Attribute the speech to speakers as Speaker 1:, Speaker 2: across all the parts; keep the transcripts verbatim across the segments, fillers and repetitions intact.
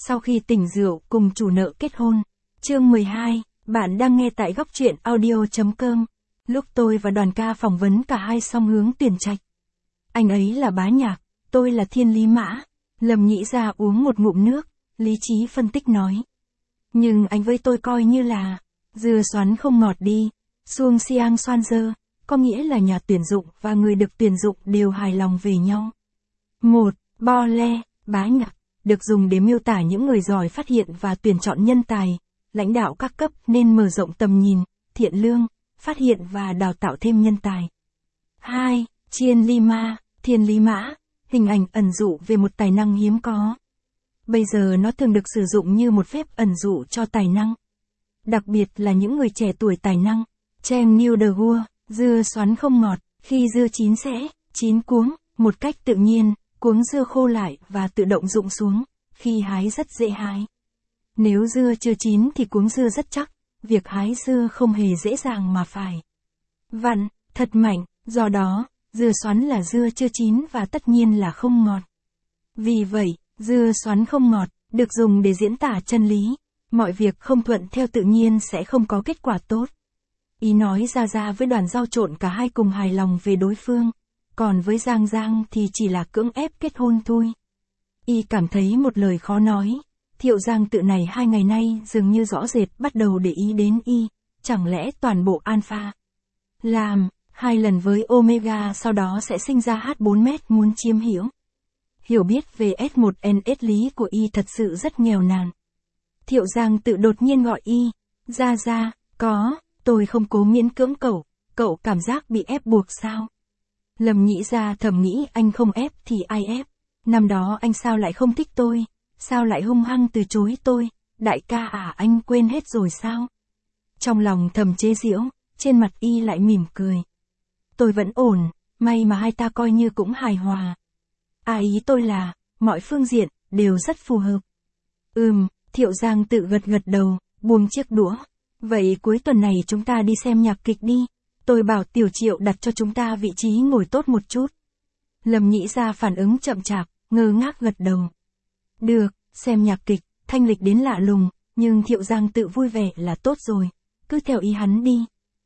Speaker 1: Sau khi tỉnh rượu cùng chủ nợ kết hôn. Chương mười hai, bạn đang nghe tại góc truyện audio chấm com. Lúc tôi và Đoàn ca phỏng vấn cả hai song hướng tuyển trạch. Anh ấy là Bá Nhạc, tôi là Thiên Lý Mã. Lâm Nhĩ Gia uống một ngụm nước, lý trí phân tích nói. Nhưng anh với tôi coi như là, dưa xoắn không ngọt đi, xuông xiang xoan dơ, có nghĩa là nhà tuyển dụng và người được tuyển dụng đều hài lòng về nhau. Một, Bo le, Bá Nhạc, được dùng để miêu tả những người giỏi phát hiện và tuyển chọn nhân tài. Lãnh đạo các cấp nên mở rộng tầm nhìn, thiện lương, phát hiện và đào tạo thêm nhân tài. Hai, Chiên Ly Ma, Thiên Lý Mã, hình ảnh ẩn dụ về một tài năng hiếm có. Bây giờ nó thường được sử dụng như một phép ẩn dụ cho tài năng. Đặc biệt là những người trẻ tuổi tài năng. Chem New the World, dưa xoắn không ngọt, khi dưa chín sẽ, chín cuống, một cách tự nhiên, cuống dưa khô lại và tự động rụng xuống, khi hái rất dễ hái. Nếu dưa chưa chín thì cuống dưa rất chắc, việc hái dưa không hề dễ dàng mà phải vặn, thật mạnh, do đó, dưa xoắn là dưa chưa chín và tất nhiên là không ngọt. Vì vậy, dưa xoắn không ngọt, được dùng để diễn tả chân lý, mọi việc không thuận theo tự nhiên sẽ không có kết quả tốt. Ý nói ra ra với Đoàn Dao trộn cả hai cùng hài lòng về đối phương, còn với Giang Giang thì chỉ là cưỡng ép kết hôn thôi. Y cảm thấy một lời khó nói, Thiệu Giang tự này hai ngày nay dường như rõ rệt bắt đầu để ý đến Y, chẳng lẽ toàn bộ Alpha làm hai lần với Omega sau đó sẽ sinh ra H bốn mét muốn chiếm hiểu. Hiểu biết về S một N S lý của Y thật sự rất nghèo nàn. Thiệu Giang tự đột nhiên gọi Y, ra ra, có, tôi không cố miễn cưỡng cậu, cậu cảm giác bị ép buộc sao? Lâm Nhĩ Gia thầm nghĩ anh không ép thì ai ép, năm đó anh sao lại không thích tôi, sao lại hung hăng từ chối tôi, đại ca à anh quên hết rồi sao? Trong lòng thầm chế giễu, trên mặt Y lại mỉm cười. Tôi vẫn ổn, may mà hai ta coi như cũng hài hòa. À ý tôi là, mọi phương diện, đều rất phù hợp. Ừm, Thiệu Giang tự gật gật đầu, buông chiếc đũa. Vậy cuối tuần này chúng ta đi xem nhạc kịch đi. Tôi bảo Tiểu Triệu đặt cho chúng ta vị trí ngồi tốt một chút. Lâm Nhĩ Gia phản ứng chậm chạp, ngơ ngác gật đầu. Được, xem nhạc kịch, thanh lịch đến lạ lùng, nhưng Thiệu Giang tự vui vẻ là tốt rồi. Cứ theo ý hắn đi.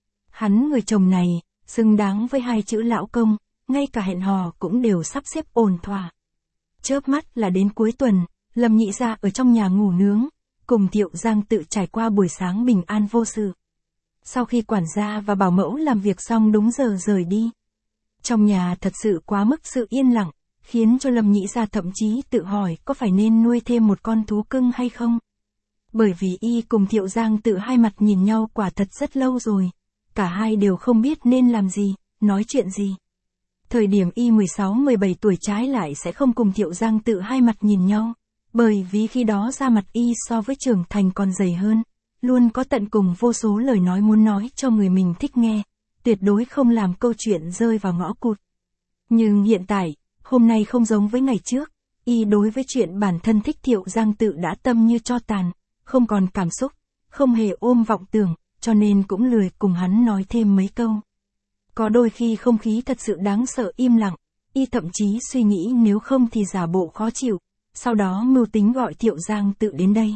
Speaker 1: Hắn người chồng này, xứng đáng với hai chữ lão công, ngay cả hẹn hò cũng đều sắp xếp ổn thỏa. Chớp mắt là đến cuối tuần, Lâm Nhĩ Gia ở trong nhà ngủ nướng, cùng Thiệu Giang tự trải qua buổi sáng bình an vô sự. Sau khi quản gia và bảo mẫu làm việc xong đúng giờ rời đi. Trong nhà thật sự quá mức sự yên lặng, khiến cho Lâm Nhĩ Gia thậm chí tự hỏi có phải nên nuôi thêm một con thú cưng hay không. Bởi vì Y cùng Thiệu Giang tự hai mặt nhìn nhau quả thật rất lâu rồi, cả hai đều không biết nên làm gì, nói chuyện gì. Thời điểm Y mười sáu mười bảy tuổi trái lại sẽ không cùng Thiệu Giang tự hai mặt nhìn nhau, bởi vì khi đó da mặt Y so với trưởng thành còn dày hơn, luôn có tận cùng vô số lời nói muốn nói cho người mình thích nghe, tuyệt đối không làm câu chuyện rơi vào ngõ cụt. Nhưng hiện tại, hôm nay không giống với ngày trước, Y đối với chuyện bản thân thích Thiệu Giang tự đã tâm như tro tàn, không còn cảm xúc, không hề ôm vọng tưởng, cho nên cũng lười cùng hắn nói thêm mấy câu. Có đôi khi không khí thật sự đáng sợ im lặng, Y thậm chí suy nghĩ nếu không thì giả bộ khó chịu, sau đó mưu tính gọi Thiệu Giang tự đến đây.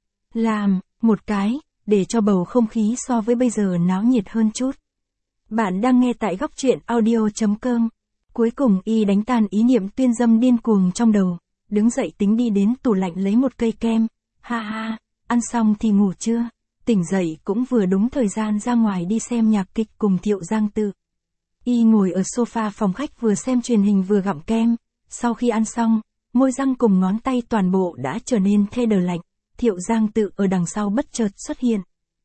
Speaker 1: Làm, một cái, để cho bầu không khí so với bây giờ náo nhiệt hơn chút. Bạn đang nghe tại góc truyện audio chấm com. Cuối cùng Y đánh tan ý niệm tuyên dâm điên cuồng trong đầu, đứng dậy tính đi đến tủ lạnh lấy một cây kem, ha ha, ăn xong thì ngủ chưa, tỉnh dậy cũng vừa đúng thời gian ra ngoài đi xem nhạc kịch cùng Thiệu Giang tự. Y ngồi ở sofa phòng khách vừa xem truyền hình vừa gặm kem, sau khi ăn xong, môi răng cùng ngón tay toàn bộ đã trở nên thê đờ lạnh, Thiệu Giang tự ở đằng sau bất chợt xuất hiện.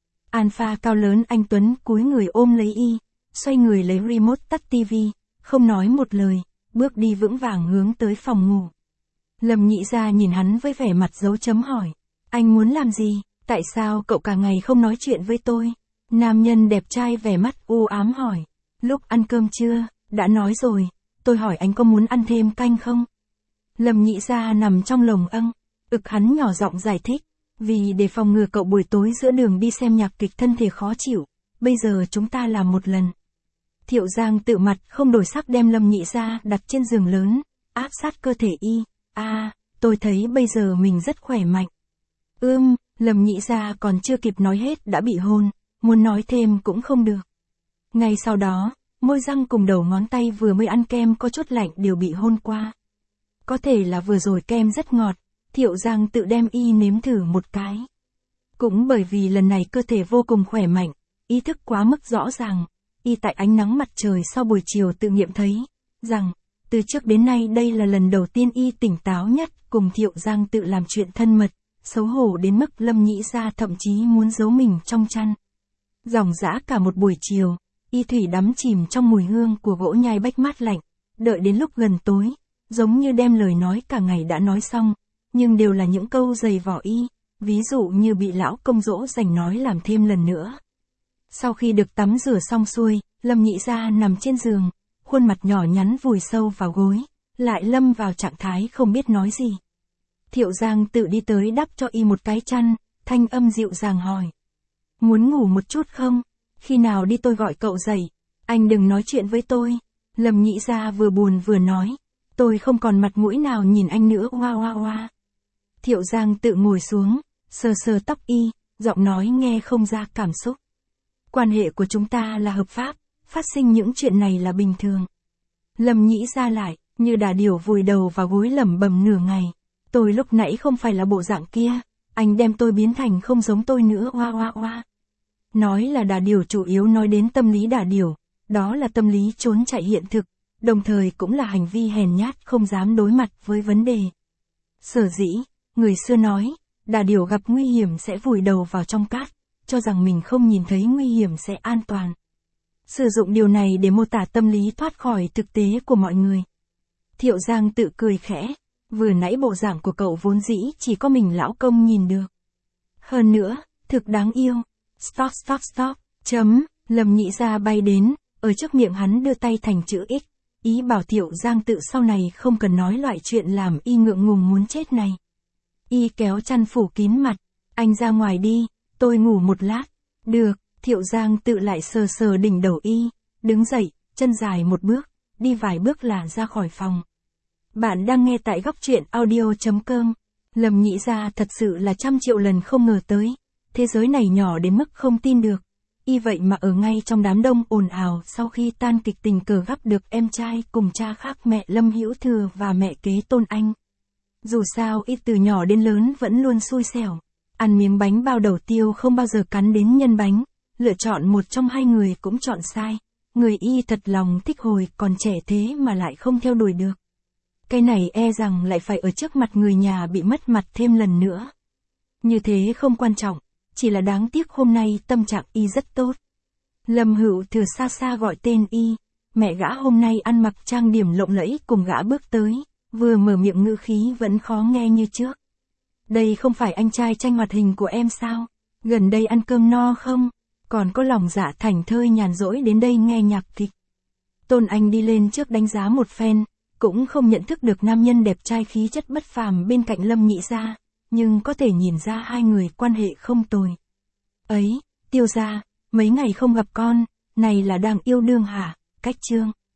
Speaker 1: Alpha cao lớn anh Tuấn cúi người ôm lấy Y, xoay người lấy remote tắt tivi, không nói một lời, bước đi vững vàng hướng tới phòng ngủ. Lâm Nhĩ Gia nhìn hắn với vẻ mặt dấu chấm hỏi, anh muốn làm gì, tại sao cậu cả ngày không nói chuyện với tôi? Nam nhân đẹp trai vẻ mắt u ám hỏi, lúc ăn cơm chưa, đã nói rồi, tôi hỏi anh có muốn ăn thêm canh không? Lâm Nhĩ Gia nằm trong lồng âng, ực hắn nhỏ giọng giải thích, vì để phòng ngừa cậu buổi tối giữa đường đi xem nhạc kịch thân thể khó chịu, bây giờ chúng ta làm một lần. Thiệu Giang tự mặt không đổi sắc đem Lâm Nhĩ Gia đặt trên giường lớn, áp sát cơ thể Y, a, à, tôi thấy bây giờ mình rất khỏe mạnh. Ưm, Lâm Nhĩ Gia còn chưa kịp nói hết đã bị hôn, muốn nói thêm cũng không được. Ngay sau đó, môi răng cùng đầu ngón tay vừa mới ăn kem có chút lạnh đều bị hôn qua. Có thể là vừa rồi kem rất ngọt, Thiệu Giang tự đem y nếm thử một cái. Cũng bởi vì lần này cơ thể vô cùng khỏe mạnh, ý thức quá mức rõ ràng, y tại ánh nắng mặt trời sau buổi chiều tự nghiệm thấy, rằng, từ trước đến nay đây là lần đầu tiên y tỉnh táo nhất cùng Thiệu Giang tự làm chuyện thân mật, xấu hổ đến mức Lâm Nhĩ Gia thậm chí muốn giấu mình trong chăn. Dòng dã cả một buổi chiều, y thủy đắm chìm trong mùi hương của gỗ nhai bách mát lạnh, đợi đến lúc gần tối, giống như đem lời nói cả ngày đã nói xong, nhưng đều là những câu dày vỏ y, ví dụ như bị lão công dỗ dành nói làm thêm lần nữa. Sau khi được tắm rửa xong xuôi, Lâm Nhĩ Gia nằm trên giường, khuôn mặt nhỏ nhắn vùi sâu vào gối, lại lâm vào trạng thái không biết nói gì. Thiệu Giang tự đi tới đắp cho y một cái chăn, thanh âm dịu dàng hỏi. Muốn ngủ một chút không? Khi nào đi tôi gọi cậu dậy, anh đừng nói chuyện với tôi. Lâm Nhĩ Gia vừa buồn vừa nói, tôi không còn mặt mũi nào nhìn anh nữa hoa hoa hoa. Thiệu Giang tự ngồi xuống, sờ sờ tóc y, giọng nói nghe không ra cảm xúc. Quan hệ của chúng ta là hợp pháp, phát sinh những chuyện này là bình thường. Lâm Nhĩ Gia lại, như đà điểu vùi đầu vào gối lẩm bẩm nửa ngày. Tôi lúc nãy không phải là bộ dạng kia, anh đem tôi biến thành không giống tôi nữa hoa hoa hoa. Nói là đà điểu chủ yếu nói đến tâm lý đà điểu, đó là tâm lý trốn chạy hiện thực, đồng thời cũng là hành vi hèn nhát không dám đối mặt với vấn đề. Sở dĩ, người xưa nói, đà điểu gặp nguy hiểm sẽ vùi đầu vào trong cát, cho rằng mình không nhìn thấy nguy hiểm sẽ an toàn. Sử dụng điều này để mô tả tâm lý thoát khỏi thực tế của mọi người. Thiệu Giang tự cười khẽ, vừa nãy bộ dạng của cậu vốn dĩ chỉ có mình lão công nhìn được. Hơn nữa, thực đáng yêu. Stop stop stop, chấm, Lâm Nhĩ Gia bay đến, ở trước miệng hắn đưa tay thành chữ X, ý bảo Thiệu Giang tự sau này không cần nói loại chuyện làm y ngượng ngùng muốn chết này. Y kéo chăn phủ kín mặt, anh ra ngoài đi, tôi ngủ một lát. Được, Thiệu Giang tự lại sờ sờ đỉnh đầu y, đứng dậy, chân dài một bước, đi vài bước là ra khỏi phòng. Bạn đang nghe tại góc truyện audio chấm com. Lâm Nhĩ Gia thật sự là trăm triệu lần không ngờ tới. Thế giới này nhỏ đến mức không tin được. Y vậy mà ở ngay trong đám đông ồn ào sau khi tan kịch tình cờ gặp được em trai cùng cha khác mẹ Lâm Hữu Thừa và mẹ kế Tôn Anh. Dù sao y từ nhỏ đến lớn vẫn luôn xui xẻo. Ăn miếng bánh bao đầu tiêu không bao giờ cắn đến nhân bánh. Lựa chọn một trong hai người cũng chọn sai. Người y thật lòng thích hồi còn trẻ thế mà lại không theo đuổi được. Cái này e rằng lại phải ở trước mặt người nhà bị mất mặt thêm lần nữa. Như thế không quan trọng. Chỉ là đáng tiếc hôm nay tâm trạng y rất tốt. Lâm Hữu Thừa xa xa gọi tên y, mẹ gã hôm nay ăn mặc trang điểm lộng lẫy cùng gã bước tới, vừa mở miệng ngữ khí vẫn khó nghe như trước. Đây không phải anh trai tranh hoạt hình của em sao? Gần đây ăn cơm no không? Còn có lòng dạ thảnh thơi nhàn rỗi đến đây nghe nhạc kịch. Tôn Anh đi lên trước đánh giá một phen, cũng không nhận thức được nam nhân đẹp trai khí chất bất phàm bên cạnh Lâm Nhĩ Gia. Nhưng có thể nhìn ra hai người quan hệ không tồi. Ấy, Tiêu gia, mấy ngày không gặp con, này là đang yêu đương hả, Cách Trương.